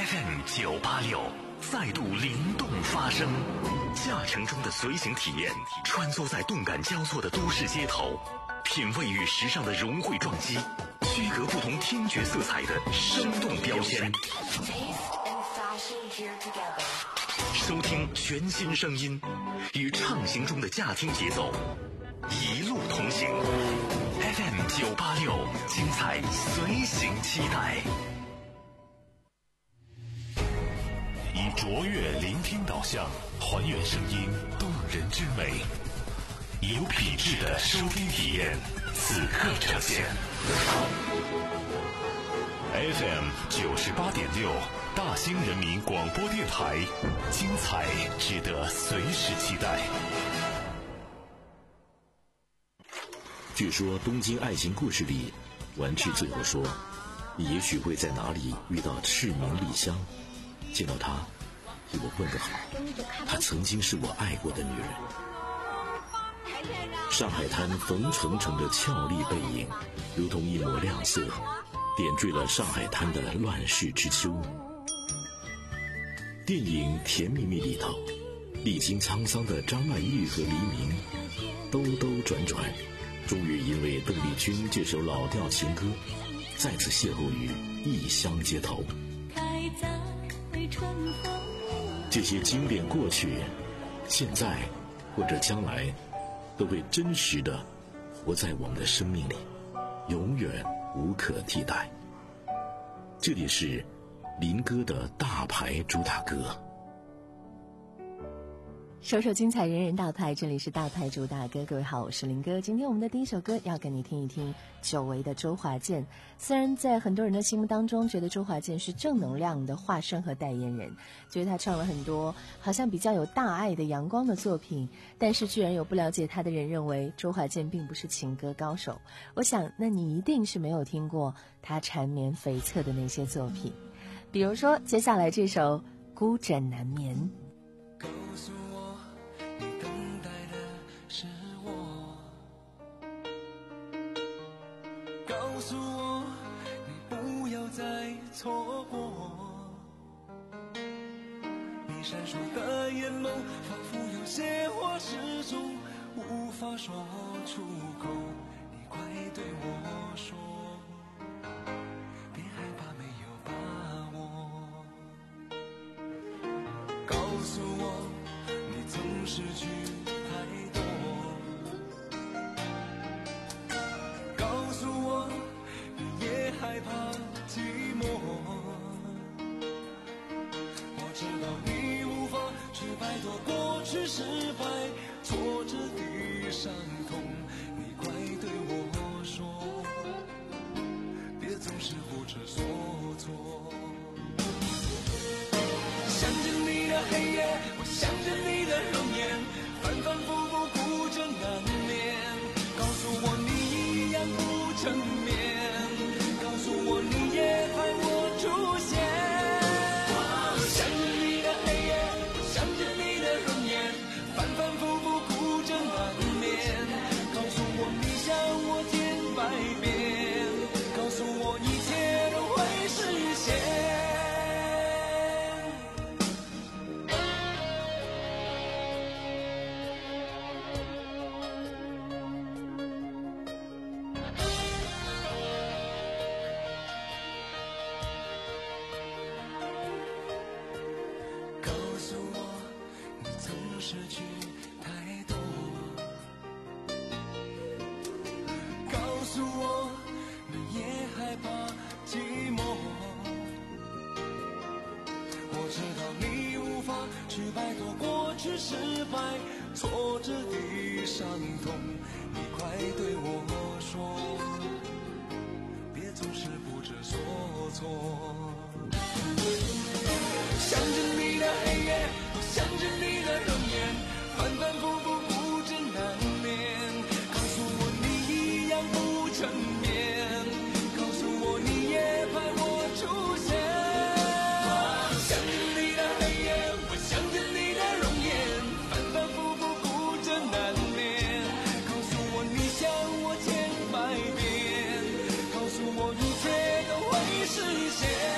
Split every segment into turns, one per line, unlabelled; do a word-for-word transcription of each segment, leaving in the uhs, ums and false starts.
F M 九八六再度灵动发声，驾乘中的随行体验，穿梭在动感交错的都市街头，品味与时尚的融汇撞击，区隔不同听觉色彩的生动标签。收听全新声音，与畅行中的驾听节奏，一路同行。F M 九八六，精彩随行期待。以卓越聆听导向，还原声音动人之美，有品质的收听体验，此刻呈现。F M 九十八点六，大兴人民广播电台，精彩值得随时期待。
据说《东京爱情故事》里，丸治最后说：“你也许会在哪里遇到赤名莉香，见到她，替我问个好，她曾经是我爱过的女人。”上海滩冯程程的俏丽背影，如同一抹亮色，点缀了上海滩的乱世之秋。电影《甜蜜蜜》里头，历经沧桑的张曼玉和黎明，兜兜转转，终于因为邓丽君这首老调情歌，再次邂逅于异乡街头。开在春风，这些经典过去，现在或者将来，都会真实的活在我们的生命里，永远无可替代。这里是林哥的大牌主打歌。
首首精彩，人人大牌，这里是大牌主打歌。各位好，我是林哥。今天我们的第一首歌要跟你听一听久违的周华健。虽然在很多人的心目当中，觉得周华健是正能量的化身和代言人，觉得他唱了很多好像比较有大爱的阳光的作品，但是居然有不了解他的人认为周华健并不是情歌高手。我想那你一定是没有听过他缠绵悱恻的那些作品，比如说接下来这首《孤枕难眠》。
告诉我你等待的是我，告诉我你不要再错过，你闪烁的眼眸仿佛有些话始终无法说出口，你快对我说，别害怕没有把握，告诉我你曾失去太多，告诉我你也害怕寂寞，我知道你无法去摆脱过去失败挫折的伤痛，你快对我说，别总是不知所措。想着你的黑夜，我想着你的容颜，反反复复孤枕难眠，告诉我你一样不成眠，告诉我你也盼我出现。想着你的黑夜，我想着你的容颜，反反复复孤枕难眠，告诉我你想我千百遍，告诉我一切都会实现。失去太多，告诉我你也害怕寂寞，我知道你无法去摆脱过去失败挫折的伤痛，你快对我说，别总是不知所措。想着你的黑夜，想着你的容颜，反反复复孤枕难眠，告诉我你一样不成眠，告诉我你也盼我出现。想着你的黑夜，我想着你的容颜，反反复复孤枕难眠，告诉我你想我千百遍，告诉我一切都会实现。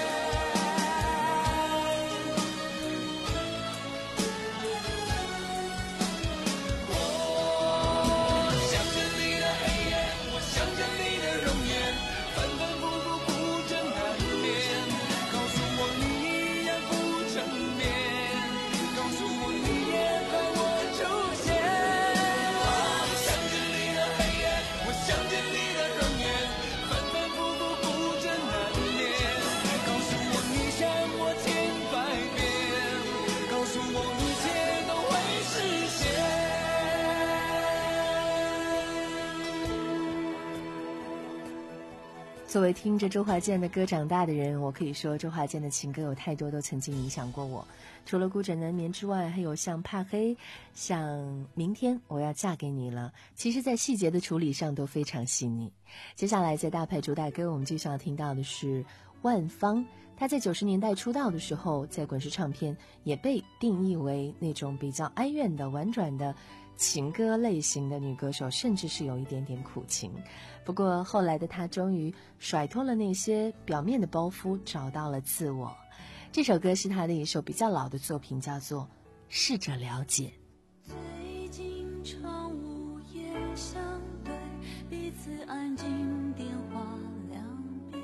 作为听着周华健的歌长大的人，我可以说周华健的情歌有太多都曾经影响过我。除了孤枕难眠之外，还有像怕黑，像明天我要嫁给你了，其实在细节的处理上都非常细腻。接下来在大牌主打歌，我们继续要听到的是万芳。她在九十年代出道的时候，在滚石唱片也被定义为那种比较哀怨的婉转的情歌类型的女歌手，甚至是有一点点苦情。不过后来的她终于甩脱了那些表面的包袱，找到了自我。这首歌是她的一首比较老的作品，叫做《试着了解》。
最近常午夜相对，彼此安静电话两边，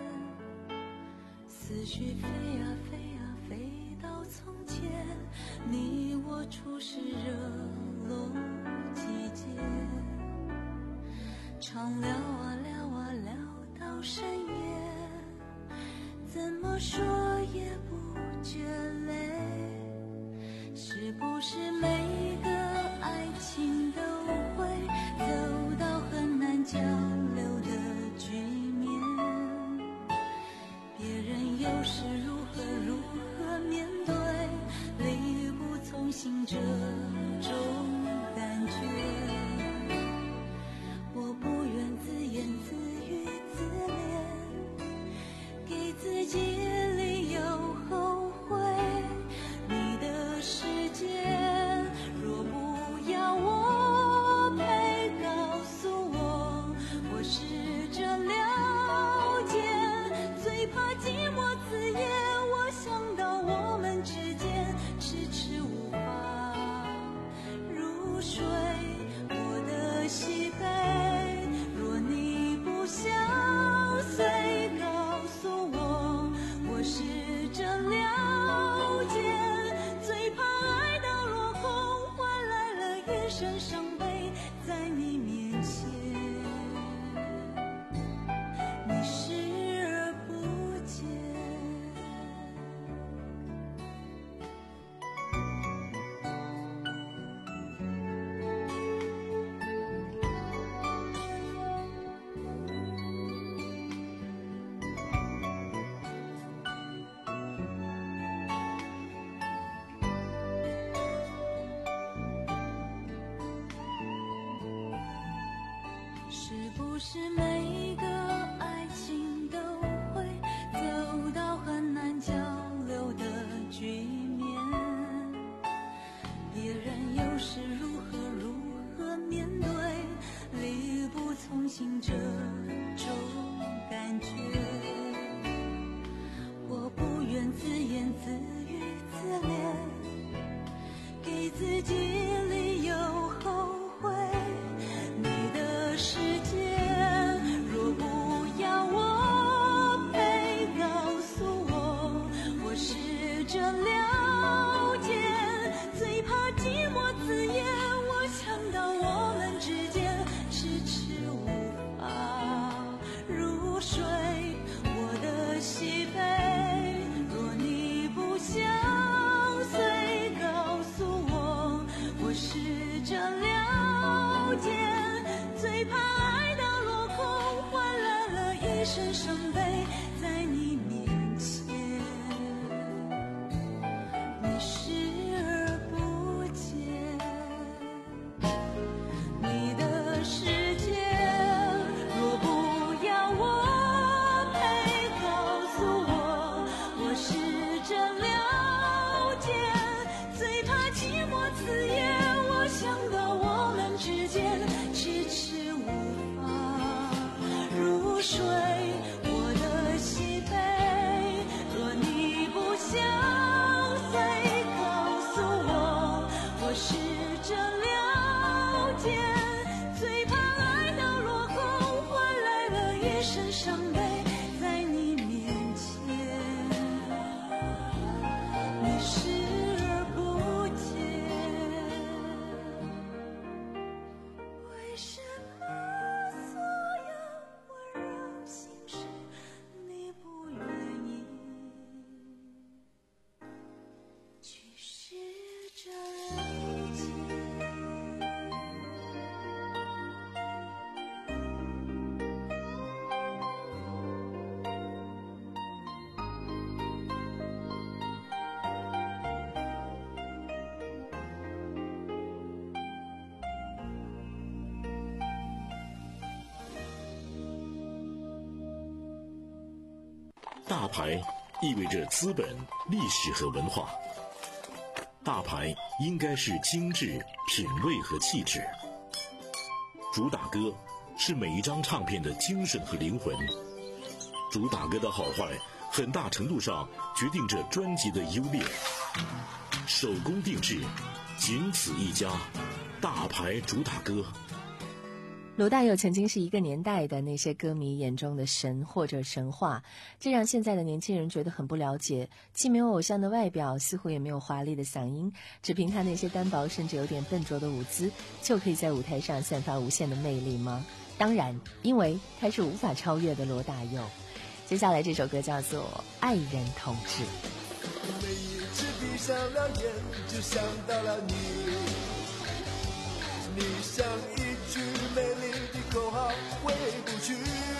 思绪飞啊飞啊飞到从前，你我初识热络季节，常聊啊聊啊聊到深夜，怎么说也不觉累，是不是每个爱情都会走到很难交流的局面，别人又是如何如何面对，力不从心这种感觉，我不愿自言自语自怜，给自己理由后悔，你的世界若不要我陪，告诉我，我试着了解，最怕寂寞子夜，我想到我们之间迟迟无法入睡，我的喜悲，若你不相随，告诉我，我试着了解，最怕爱到落空，换来了一身伤悲，在你面前你视而不见。是不是每个爱情都会走到很难交流的局面，别人又是如何如何面对，力不从心这种感觉，我不愿自言自语自怜，给自己理由后悔，你的世界若
大牌意味着资本、历史和文化。大牌应该是精致、品味和气质。主打歌是每一张唱片的精神和灵魂。主打歌的好坏，很大程度上决定着专辑的优劣。手工定制，仅此一家，大牌主打歌。
罗大佑曾经是一个年代的那些歌迷眼中的神或者神话，这让现在的年轻人觉得很不了解，既没有偶像的外表，似乎也没有华丽的嗓音，只凭他那些单薄甚至有点笨拙的舞姿，就可以在舞台上散发无限的魅力吗？当然，因为他是无法超越的罗大佑。接下来这首歌叫做《爱人同志》。
每一次闭上了眼，就想到了你，你像一句美丽的口号回不去，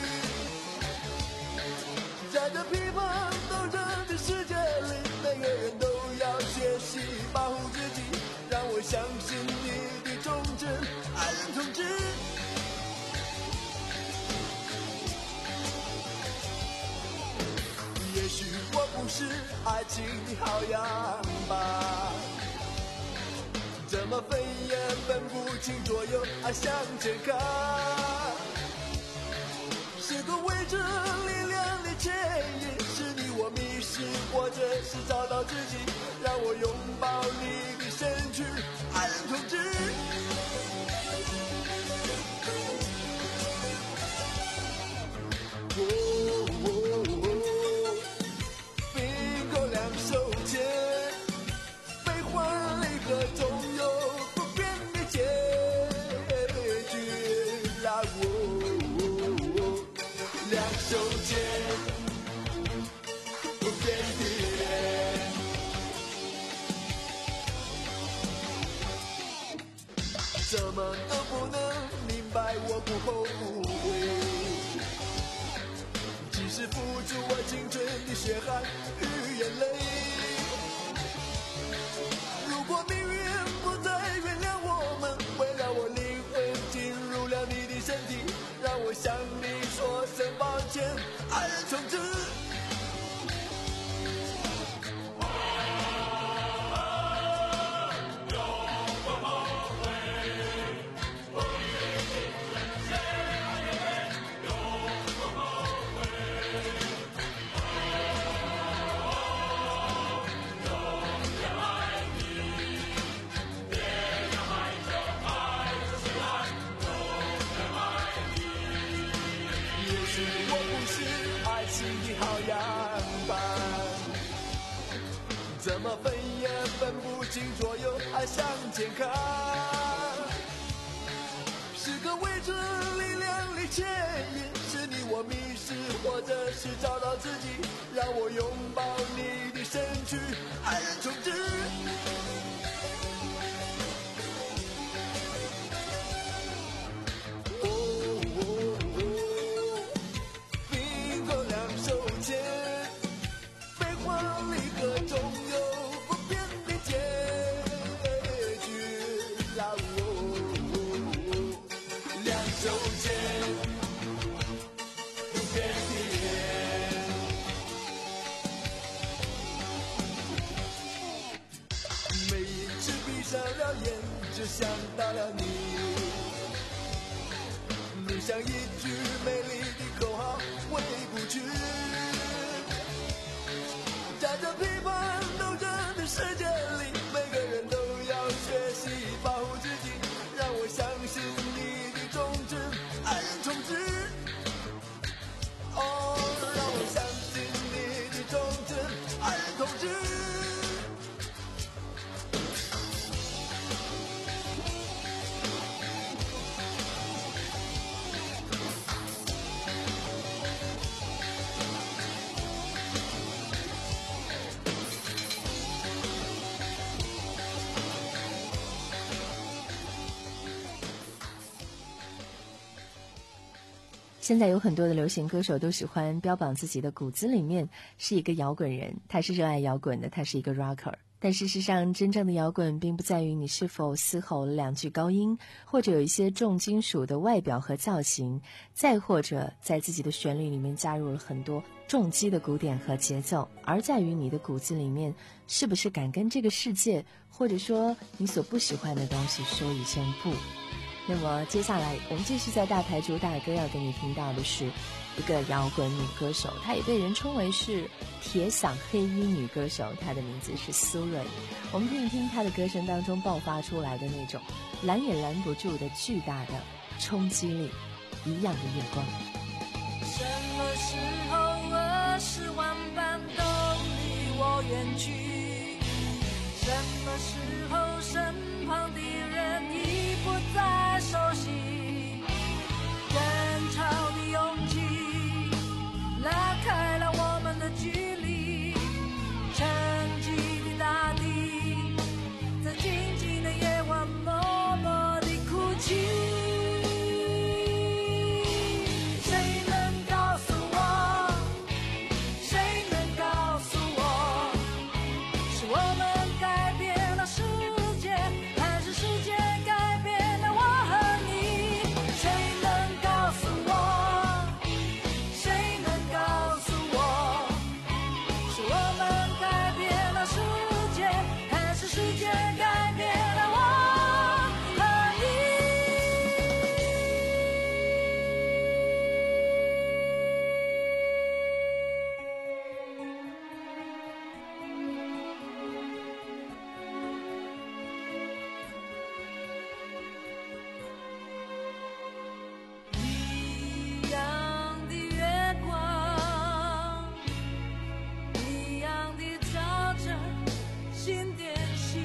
在这乒乓斗争的世界里，每个人都要学习保护自己，让我相信你的忠贞，爱人同志。也许我不是爱情的好样吧，怎么分也分不清左右，爱向前看，是个为着力量的牵引，是你我迷失，或者是找到自己，让我拥抱你的身躯，爱人同志。哦哦哦，并购两手间，悲欢离合总有不变的结局啦！哦，两手间不变的脸，怎么都不能明白我不后悔。即使付出我青春的血汗与眼泪，如果命运不再原谅我们，会让我灵魂进入了你的身体，让我向你说声抱歉，爱人同志。怎么分也分不清左右，爱向前看，是个为着力量的牵引，是你我迷失，或者是找到自己，让我拥抱你的身躯，爱人同志。哦哦哦，并购两手间，悲欢离合总有不变的结局啦！哦，两手间不变的脸，每一次闭上了眼，就想到了你，你像一句美丽的口号回不去。在这乒乓斗争的世界里，每个人都要学习保护自己，让我相信你的忠贞，爱人同志。哦，让我相信你的忠贞，爱人同志。
现在有很多的流行歌手都喜欢标榜自己的骨子里面是一个摇滚人，他是热爱摇滚的，他是一个 rocker。 但事实上，真正的摇滚并不在于你是否嘶吼了两句高音，或者有一些重金属的外表和造型，再或者在自己的旋律里面加入了很多重击的鼓点和节奏，而在于你的骨子里面是不是敢跟这个世界，或者说你所不喜欢的东西说一声不。那么接下来我们继续在大牌主打歌要给你听到的是一个摇滚女歌手，她也被人称为是铁嗓黑衣女歌手，她的名字是苏芮。我们听一听她的歌声当中爆发出来的那种拦也拦不住的巨大的冲击力，一样的月光。
什么时候二十万般都离我远去？什么时候身旁的人已不再熟悉？人潮的拥挤拉开了我们的距离，沉寂的大地在静静的夜晚默默地哭泣。谁能告诉我，谁能告诉我，是我们改变了世界，还是世界改变了我和你？谁能告诉我，谁能告诉我，是我们改变了世界，还是世界改变了我和你？一样的月光，一样的照着心电息，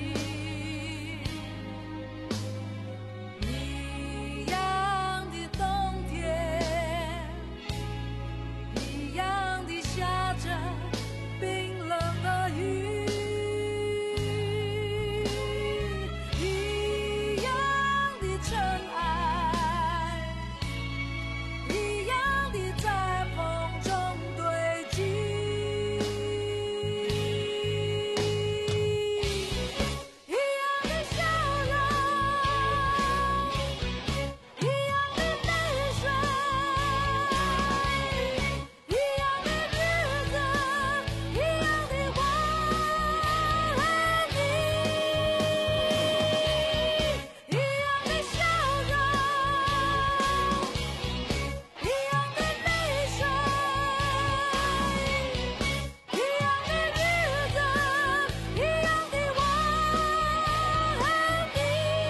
一样的冬天，一样的下着冰冷的雨，一样的尘埃，一样的在风中堆积，一样的笑容，一样的泪水，一样的日子，一样的我和你，一样的笑容，一样的泪水，一样的日子，一样的我和你。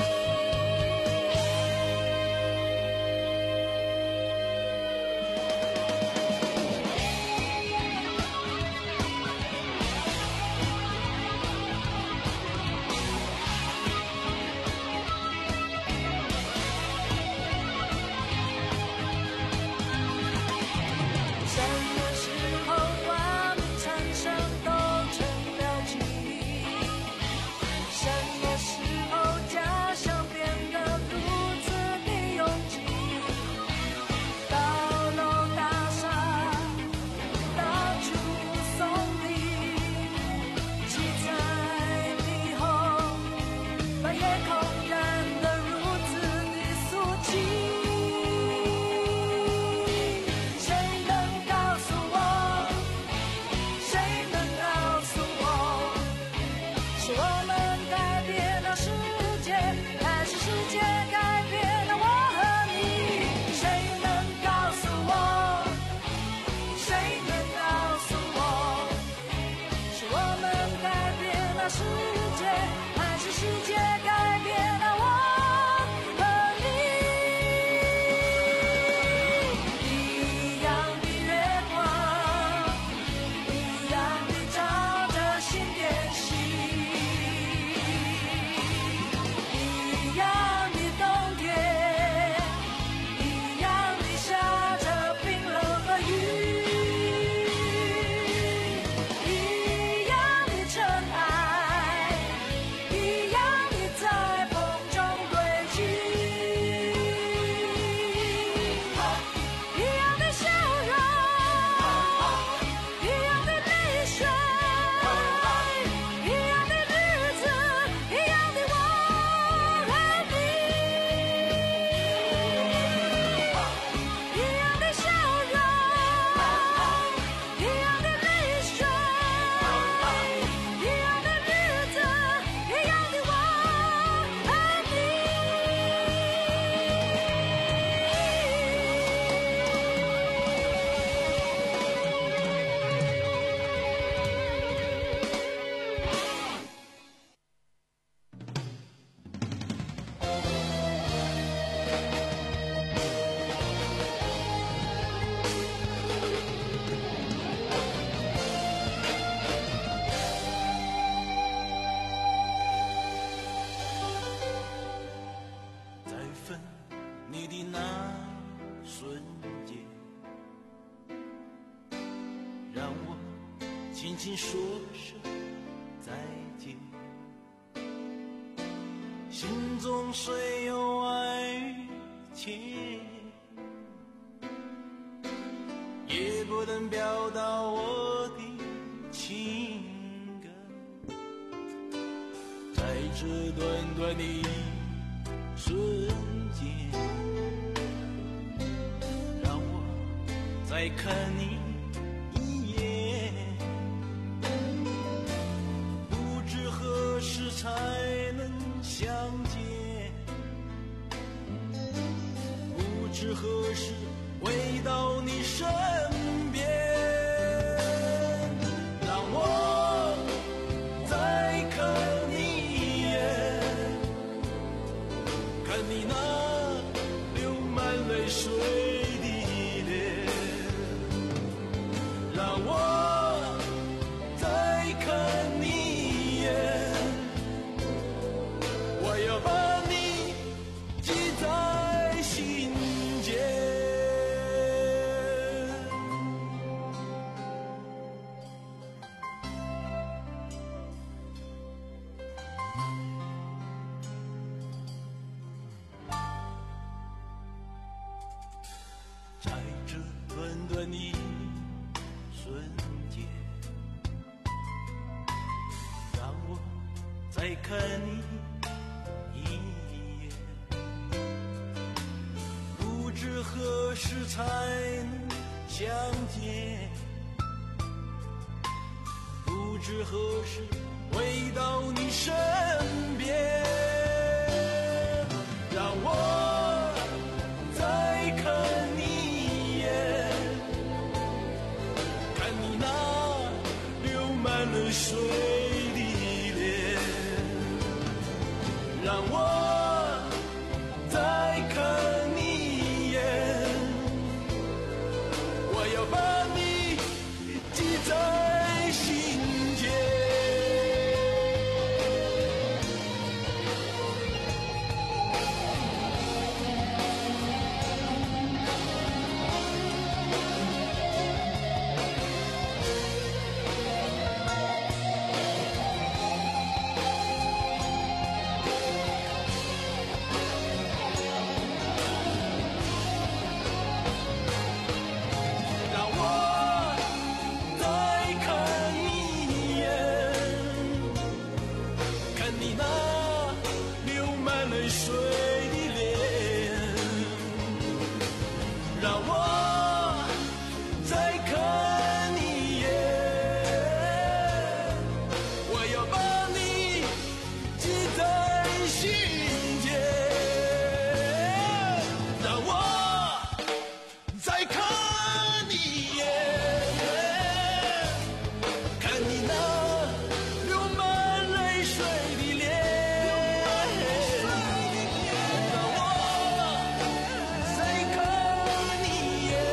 什么时候画面产生都成了记忆？什么时候家乡变得如此的拥挤？高楼大厦到处送礼，七彩霓虹把夜空染得如此的俗气。谁能告诉我，谁能告诉我，是我们改变了世界，还是世界改变了我和你？谁能告诉我，谁能告诉我，是我们改变了世界，还是世界改变了我和你？一样的月光，一样的照着心电息，一样的冬天，一样的下着冰冷的雨，一样的尘埃，
轻轻说声再见。心中虽有爱与情，也不能表达我的情感。在这短短的瞬间，让我再看你一眼，不知何时才能相见，不知何时回到你身边，让我再看你一眼，看你那流满泪水的脸，让我再看你一眼，我要把你记在心间。在这短短的瞬间，让我再看你一眼，不知何时才能相见，不知何时回到你身边，让我再看你一眼，看你那流满了水的脸，让我再看你一眼，我要把你记在心间。让我再看你一眼，看你那流满泪水的脸，让我再看你一眼，我要把你记在心间，让我再看你一眼，看你那流满泪水的脸，让我再看你一眼，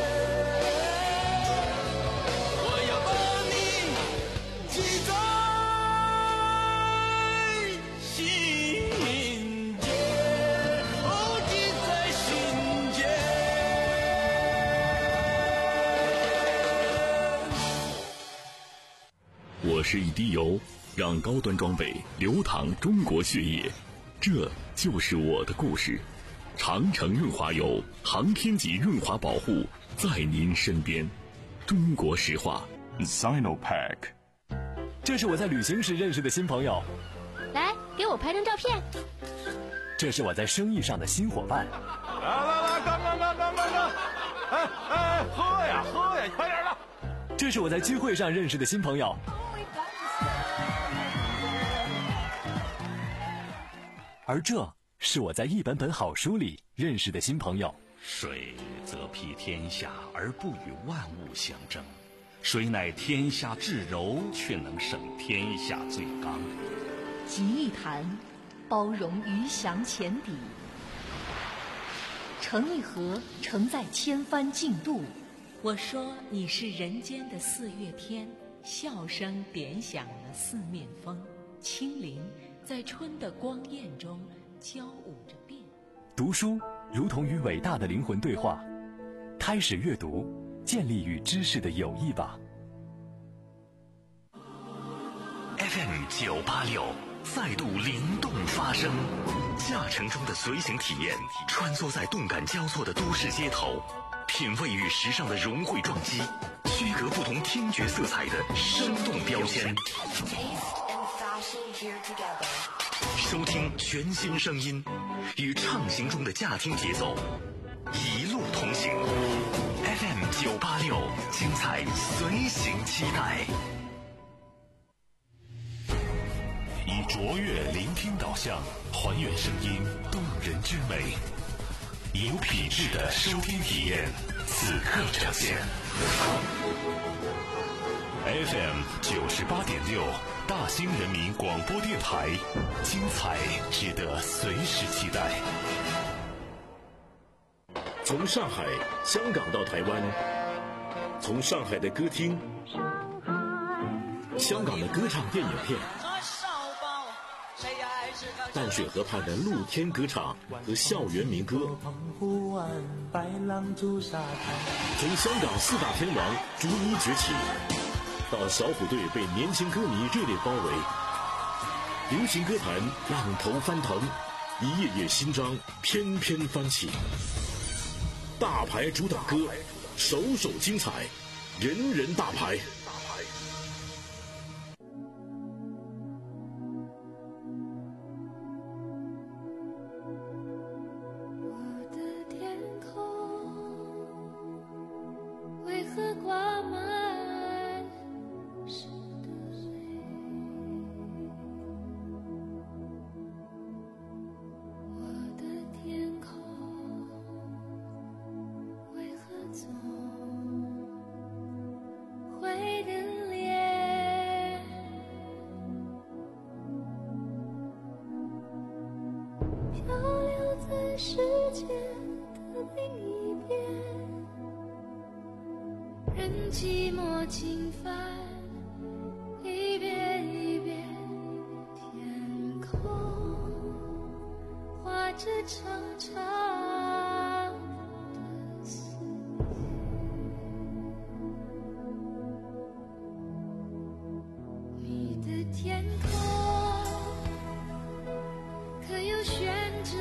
我要把你记在心间，哦，记在心间。
我是一滴油，让高端装备流淌中国血液，这就是我的故事。长城润滑油，航天级润滑保护，在您身边。中国石化
Sinopac。
这是我在旅行时认识的新朋友，
来，给我拍张照片。
这是我在生意上的新伙伴，
来来来，干干干干干干！哎哎，喝呀喝呀，快点的！
这是我在聚会上认识的新朋友，而这是我在一本本好书里认识的新朋友。
水则披天下而不与万物相争，水乃天下至柔，却能胜天下最刚。
集一坛，包容鱼翔浅底；成一河，承载千帆竞渡。
我说你是人间的四月天，笑声点响了四面风，清灵在春的光艳中交舞着变。
读书如同与伟大的灵魂对话，开始阅读，建立与知识的友谊吧。
F M 九八六再度灵动发声，驾乘中的随行体验，穿梭在动感交错的都市街头，品味与时尚的融汇撞击，区隔不同听觉色彩的生动标签。收听全新声音，与畅行中的驾听节奏，一路同行。F M 九八六，精彩随行期待。以卓越聆听导向，还原声音动人之美，有品质的收听体验，此刻呈现。F M 九十八点六，大兴人民广播电台，精彩值得随时期待。
从上海、香港到台湾，从上海的歌厅、香港的歌唱电影片，淡水河畔的露天歌唱和校园民歌，从香港四大天王逐一崛起，到小虎队被年轻歌迷热烈包围，流行歌坛浪头翻腾，一页页新章翩翩翻起。大牌主打歌，首首精彩，人人大牌。
世界的另一边，任寂寞侵犯，一遍一遍，天空画着长长的思念。你的天空可有悬着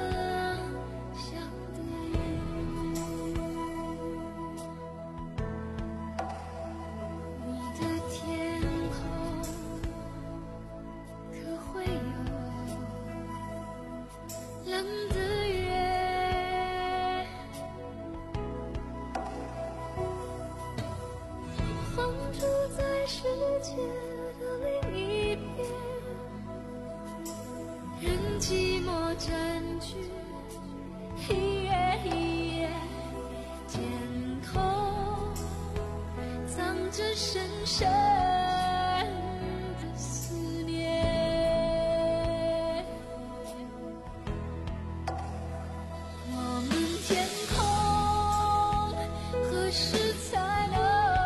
世界的另一边，任寂寞占据一夜一夜，天空藏着深深的思念。我们天空何时才能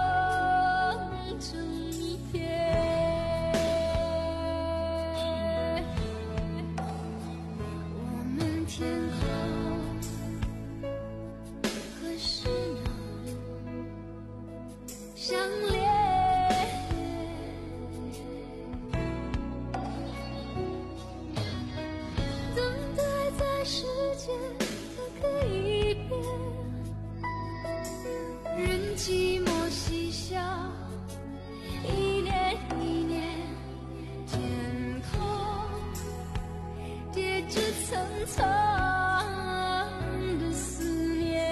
寂寞嬉笑，一年一年，天空叠着层层的思念。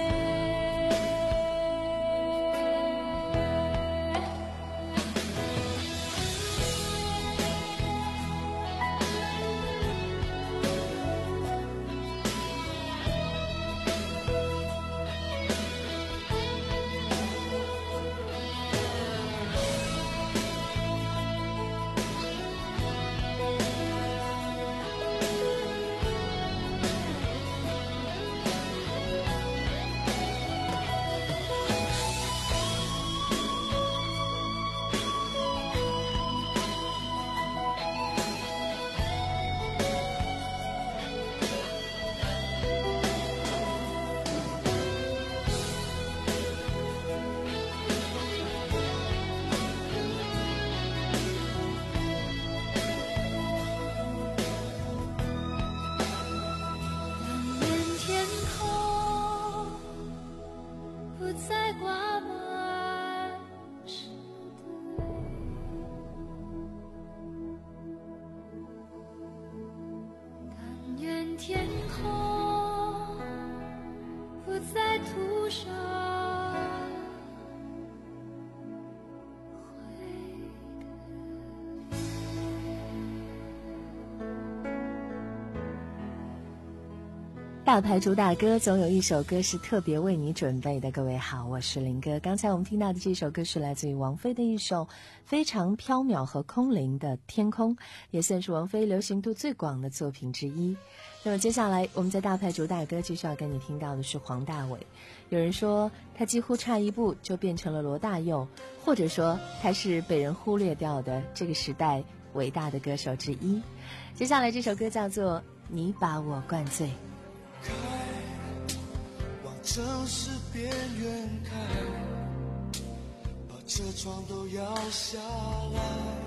大牌主打歌总有一首歌是特别为你准备的。各位好，我是林哥。刚才我们听到的这首歌是来自于王菲的一首非常飘渺和空灵的《天空》，也算是王菲流行度最广的作品之一。那么接下来我们在大牌主打歌继续要跟你听到的是黄大炜。有人说他几乎差一步就变成了罗大佑，或者说他是被人忽略掉的这个时代伟大的歌手之一。接下来这首歌叫做《你把我灌醉》。
开，往城市边缘开，把车窗都摇下来，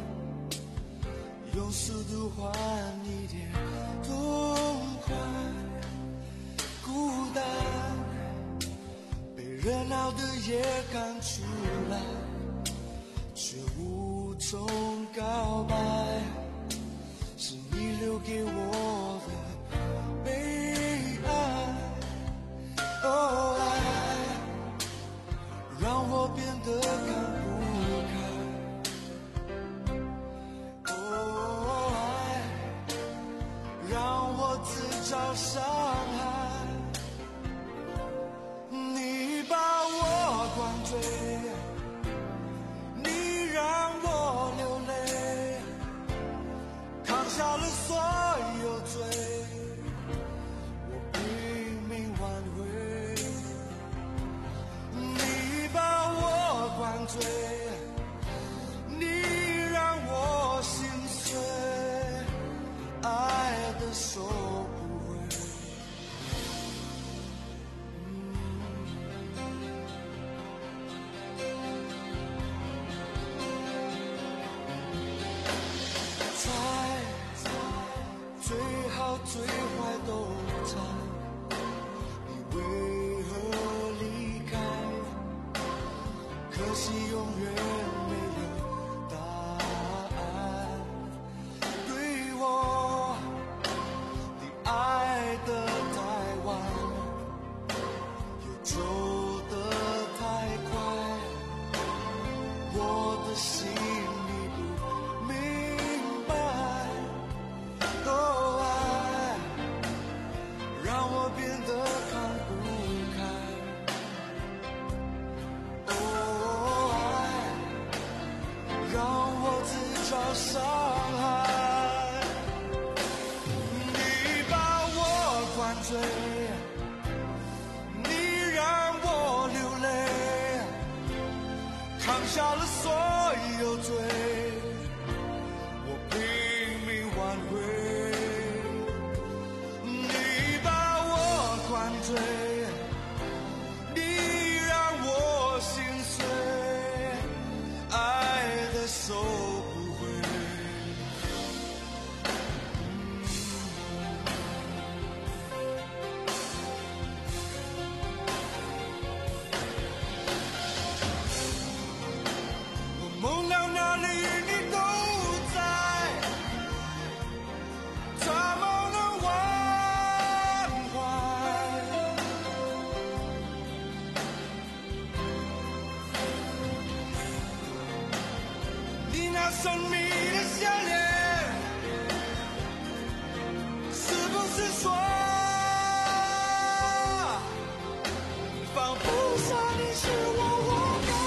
用速度换一点痛快。孤单被热闹的夜赶出来，却无从告白，是你留给我的悲哦，爱让我变得看不开。哦，爱让我自找伤害。你把我灌醉，你让我流泪，扛下了所有罪。你让我心碎，爱的收不回。猜，最好最坏都猜，你为何离开？可惜永远没有答案，对我你爱得太晚，又走得太快，我的心你不明白。哦，爱让我变得看不开。找伤害，你把我灌醉，你让我流泪，扛下了所有罪，我拼命挽回。你把我灌醉，你让我心碎，爱的手神秘的笑脸，是不是说放不下你是我活该？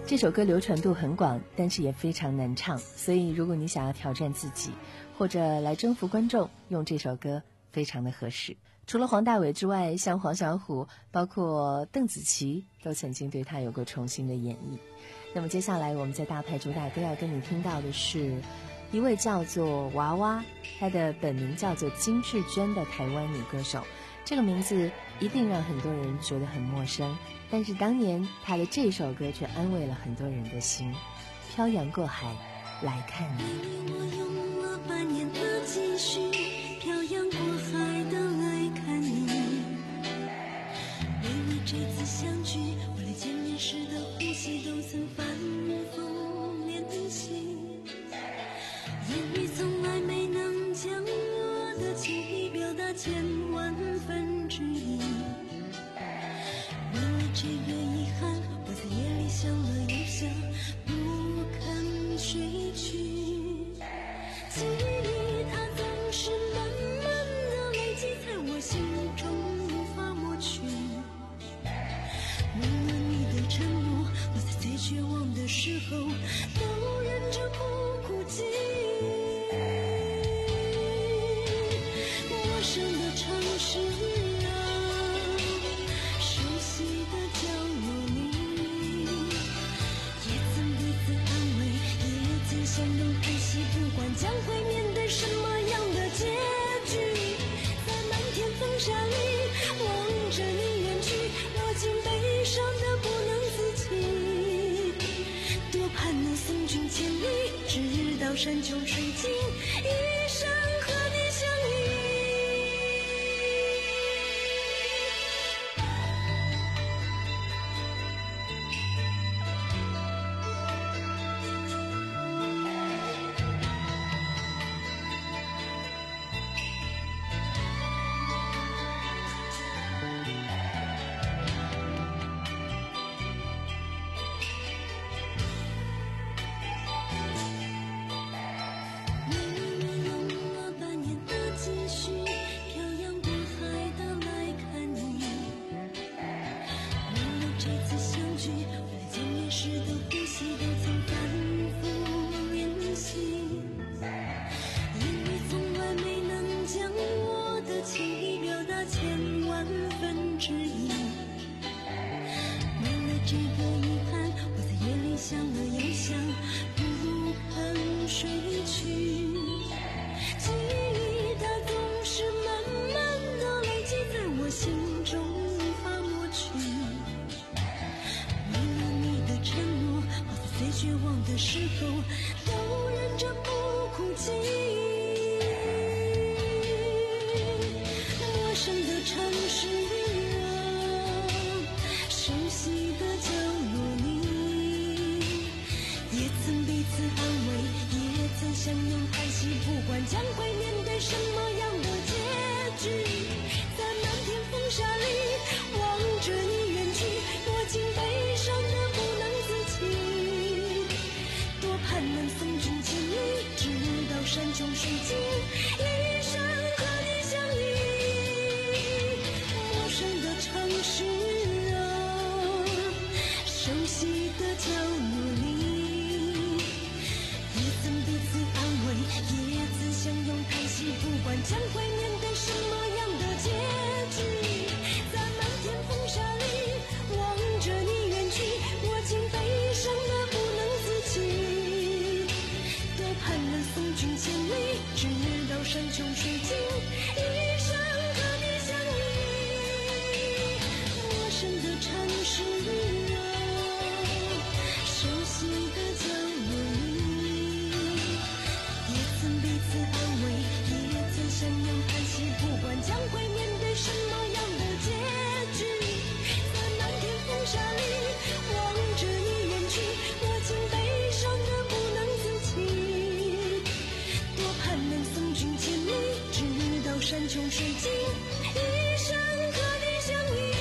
这首歌流传度很广，但是也非常难唱，所以如果你想要挑战自己，或者来征服观众，用这首歌非常的合适。除了黄大炜之外，像黄小琥，包括邓紫棋，都曾经对他有过重新的演绎。那么接下来我们在大牌主打歌要跟你听到的是一位叫做娃娃，她的本名叫做金智娟的台湾女歌手。这个名字一定让很多人觉得很陌生，但是当年她的这首歌却安慰了很多人的心。漂洋过海来看你，
我用了半年的积蓄，漂洋过海的来看你。为了这次相聚，为了见面时的呼吸，都曾反复练习。言语从来没能将我的情意表达千万分之一。为了这个遗憾，我在夜里想了又想，不肯睡去。记忆它总是慢慢的累积在我心中，无法抹去。为了你的承诺，我在最绝望的时候都忍着不哭泣。陌生的城市啊，熟悉的角落里，也曾彼此安慰，也曾相拥叹息，不管将会面对什么样的结局。在漫天风沙里望着你远去，我竟悲伤得不能自己。多盼能送君千里，直到山穷水尽，一生和你相依。绝望的时候都忍着不哭泣。陌生的城市啊，熟悉的角落里，也曾彼此安慰，也曾相拥叹息，不管将会面对什么样的结局。在漫天风沙里望着你远去，我竟悲伤得不能自己。盼能送君千里，直到山穷水尽，一生和你相依。陌生的城市啊，熟悉的角落里，也曾彼此安慰，也曾相拥叹息，不管将会面对什么样的结局。在漫天风沙里望着你远去，我竟悲伤得不能自己。盼能送君千里，直到山穷水尽，一生和你相依。陌生的城市啊，熟悉的角落里，也曾彼此安慰，也曾相拥叹息，不管将会面对什么样的结局。在漫天风沙里望着你远去，我竟悲伤得不能自己。盼能送君千里，直到山穷水尽，一生和你相依。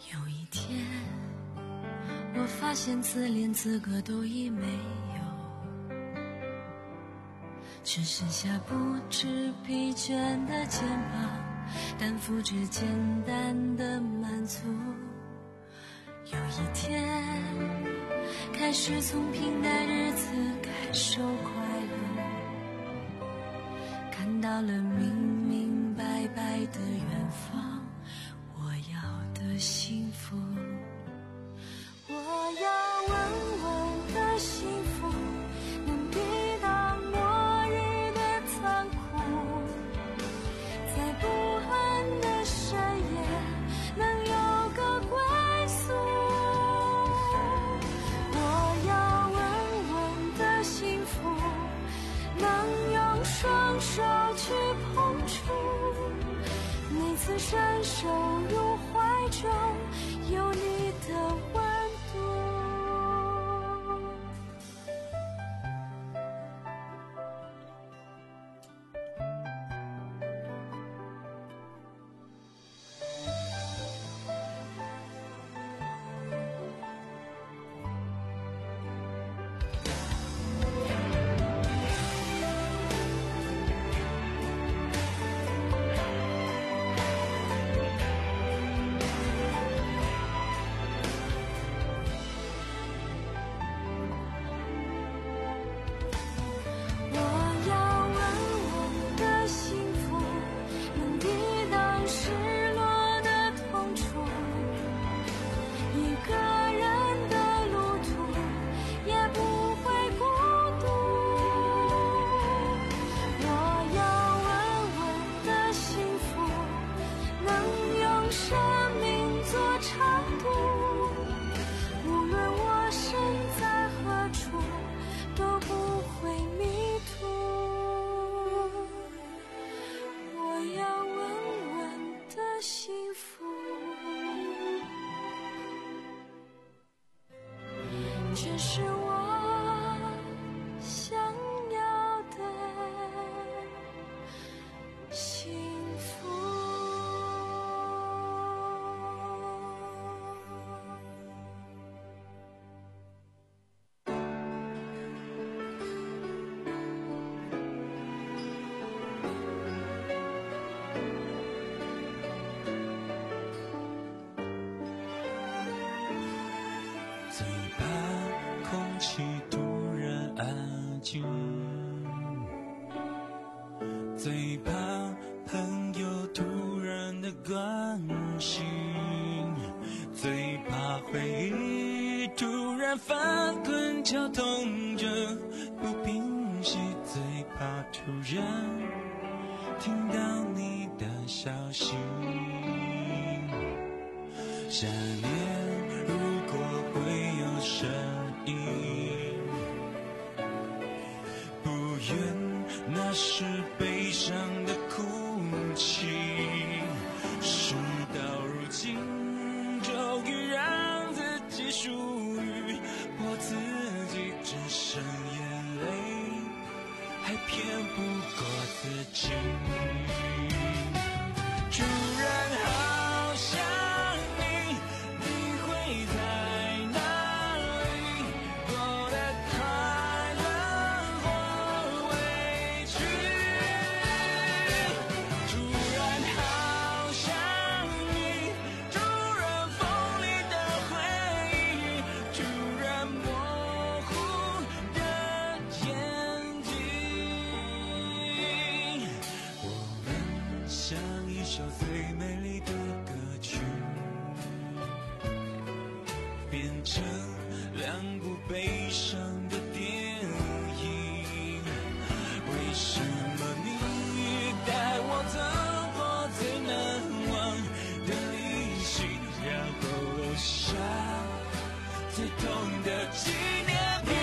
有一天，我发现自怜资格都已没有，只剩下不知疲倦的肩膀，担负着简单的满足。有一天，开始从平淡日子感受快乐，看到了明明白白的远方，我要的幸福。我要稳稳的幸福，能抵挡末日的残酷，在不安的深夜能有个归宿。我要稳稳的幸福，能用双手去碰触，每次伸手入怀中有你的温度。这是我想要的幸福。
最怕空气突然安静，最怕朋友突然的关心，最怕回忆突然翻滚绞痛着不平息，最怕突然听到你的消息。想念如果会有声音，不愿那是悲伤的哭泣，事到如今终于让自己属于我自己，只剩眼泪还骗不过自己。突然好想你，你会在哪里？过得快乐或委屈。突然好想你，突然锋利的回忆，突然模糊的眼睛。我们像一首最美丽的歌曲，变成两部悲伤的电影。为什么你带我走过最难忘的旅行，然后留下最痛的纪念品？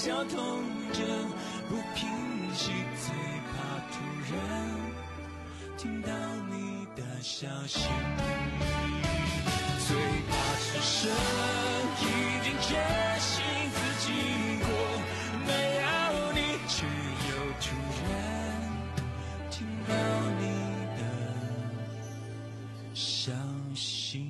绞痛着，不平息，最怕突然听到你的消息。最怕是神已经决心自己过，没有你，却又突然听到你的消息。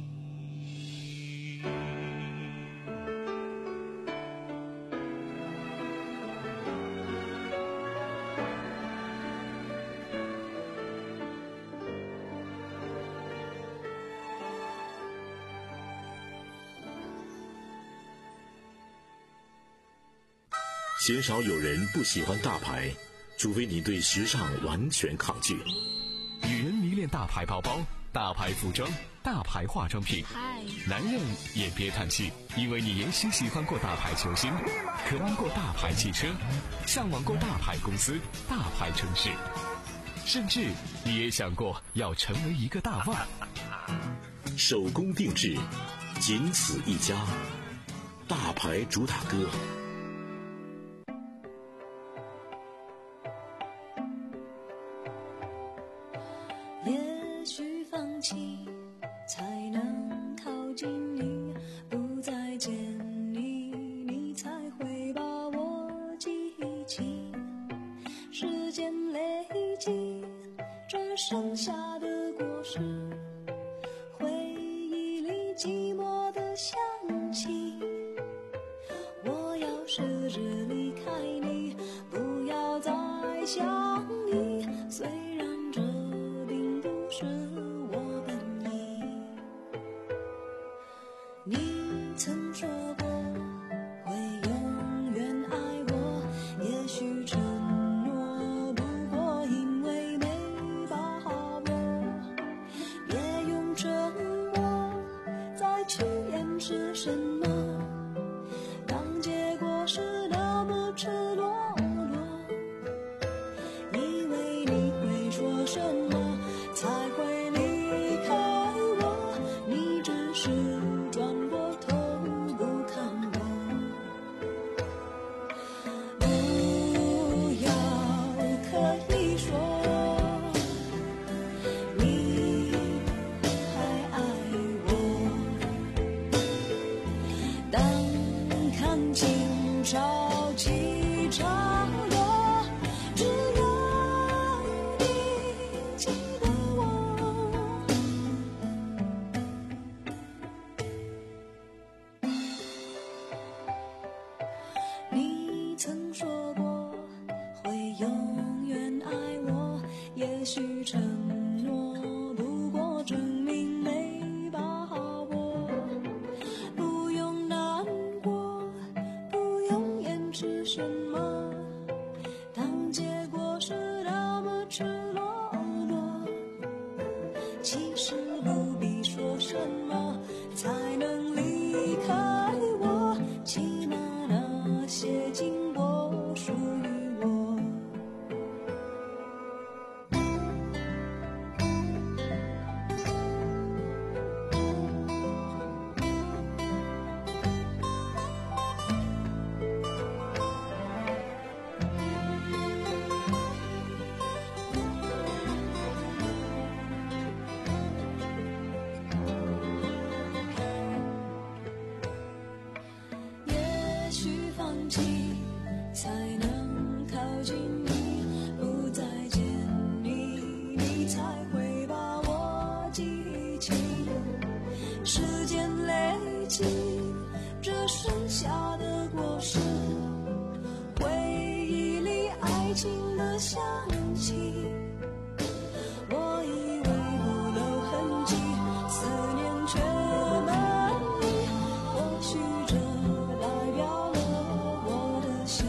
鲜少有人不喜欢大牌，除非你对时尚完全抗拒。
女人迷恋大牌包包、大牌服装、大牌化妆品，男人也别叹气，因为你也许喜欢过大牌球星，渴望过大牌汽车，向往过大牌公司、大牌城市，甚至你也想过要成为一个大腕。
手工定制，仅此一家，大牌主打歌。
也许放弃才能靠近你，不再见你，你才会把我记起。时间累积，这剩下的果实，回忆里寂寞的香气。我要试着离开你，不要再想你，虽然这是我本意。你曾说过会永远爱我，也许承诺不过因为没把握，别用沉默再去掩饰什么，当结果是那么赤裸裸，以为你会说什么才会离开我，你只是转过头不看我。不要可以说你还爱我，当看清潮起潮落，只有你记得我。你曾说过会永远爱我，也许承诺不过证明没把握，不用难过，不用掩饰什么，当结果是那么赤裸裸，其实不必说什么才能离开我，起码那些经过属于我。也许放弃才能靠近你，不再见你，你才会把我记起。时间累积，这剩下的果实，回忆里爱情的香气。我以为不留痕迹，思念却难离，或许这代表了我的心。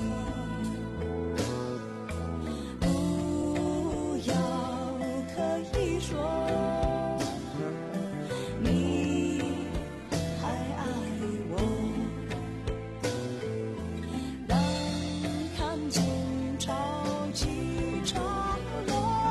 不要可以说你还爱我，当看见潮起潮落，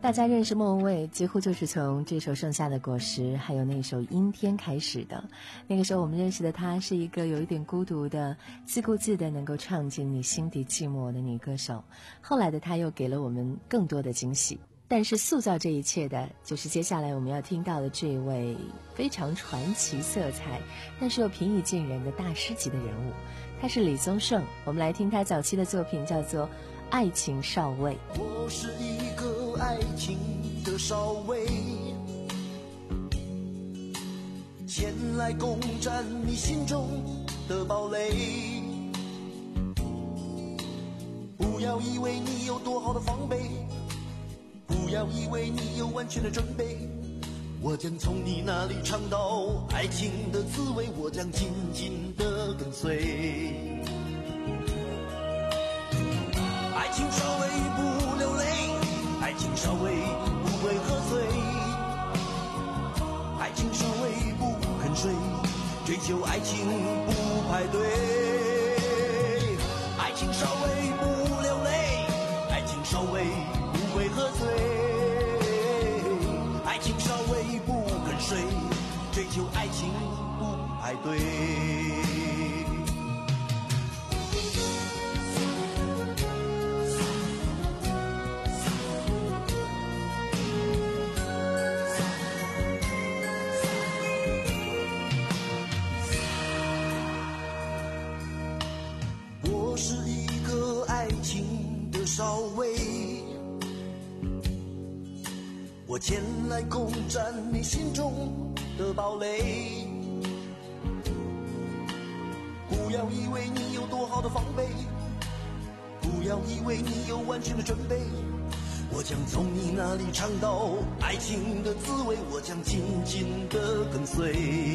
大家认识莫文蔚几乎就是从这首《盛夏的果实》还有那首《阴天》开始的。那个时候我们认识的她是一个有一点孤独的自顾自的能够唱进你心底寂寞的女歌手。后来的她又给了我们更多的惊喜，但是塑造这一切的就是接下来我们要听到的这位非常传奇色彩但是又平易近人的大师级的人物，他是李宗盛。我们来听他早期的作品叫做《爱情少尉》。
我是一个爱情的少尉，前来攻占你心中的堡垒。不要以为你有多好的防备，不要以为你有完全的准备，我将从你那里尝到爱情的滋味，我将紧紧地跟随。爱情稍微不流泪，爱情稍微不会喝醉，爱情稍微不肯睡，追求爱情不排队。爱情稍微不流泪，爱情稍微不会喝醉，爱情稍微不肯睡，追求爱情不排队。我是一个爱情的少尉，我前来攻占你心中的堡垒。不要以为你有多好的防备，不要以为你有完全的准备，我将从你那里尝到爱情的滋味，我将紧紧地跟随。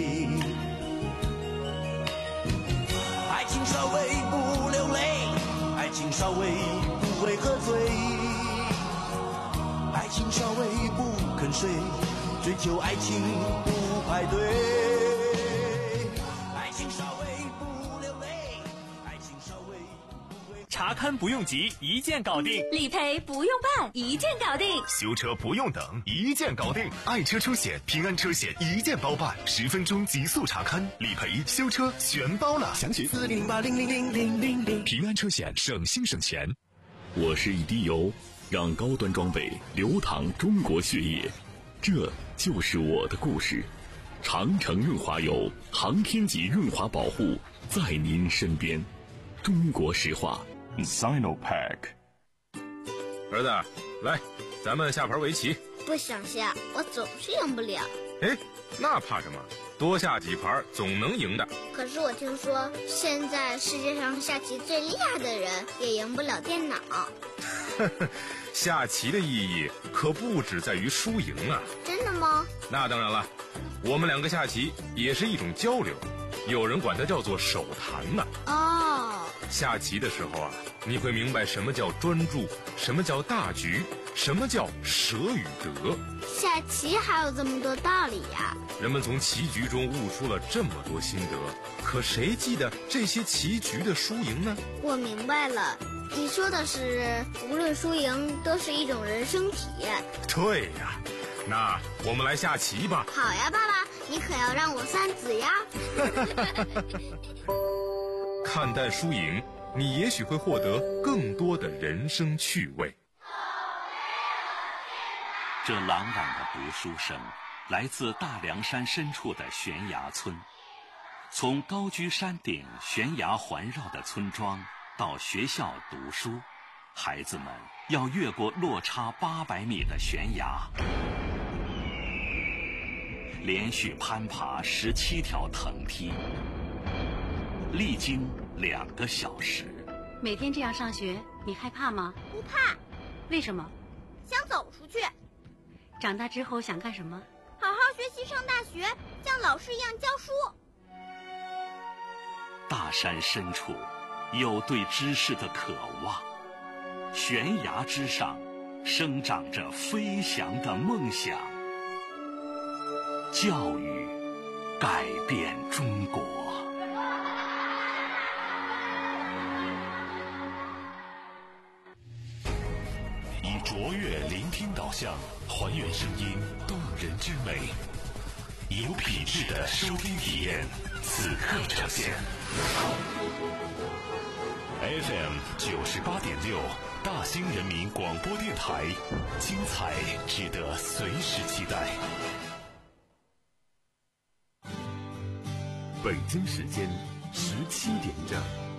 爱情稍微不流泪，爱情稍微不会喝醉，爱情稍微不肯睡，追求爱情不排队。爱情稍微不流泪，爱情稍微不会。
查勘不用急，一键搞定；
理赔不用办，一键搞定；
修车不用等，一键搞定。爱车出险，平安车险一键包办，十分钟极速查勘、理赔、修车全包了。详询四零八零零零零零零。平安车险，省心省钱。
我是一滴油，让高端装备流淌中国血液，这就是我的故事。长城润滑油，航天级润滑保护，在您身边。中国石化
Sinopack。 儿子，来，咱们下盘围棋。
不想下，我总是赢不了。
哎，那怕什么？多下几盘总能赢的。
可是我听说，现在世界上下棋最厉害的人也赢不了电脑。
下棋的意义可不只在于输赢啊。
真的吗？
那当然了，我们两个下棋也是一种交流，有人管它叫做手谈呢。
哦，
下棋的时候啊，你会明白什么叫专注，什么叫大局，什么叫舍与得。
下棋还有这么多道理呀！
人们从棋局中悟出了这么多心得，可谁记得这些棋局的输赢呢？
我明白了，你说的是无论输赢都是一种人生体验。
对呀，那我们来下棋吧。
好呀，爸爸，你可要让我三子呀。
看淡输赢，你也许会获得更多的人生趣味。
这朗朗的读书声来自大凉山深处的悬崖村，从高居山顶悬崖环绕的村庄到学校读书，孩子们要越过落差八百米的悬崖，连续攀爬十七条藤梯，历经两个小时。
每天这样上学，你害怕吗？
不怕。
为什么？
想走出去。
长大之后想干什么？
好好学习，上大学，像老师一样教书。
大山深处有对知识的渴望，悬崖之上生长着飞翔的梦想。教育改变中国。
一卓越聆听导向，还原声音动人之美，有品质的收听体验，此刻呈现。F M 九十八点六，大兴人民广播电台，精彩值得随时期待。
北京时间十七点整。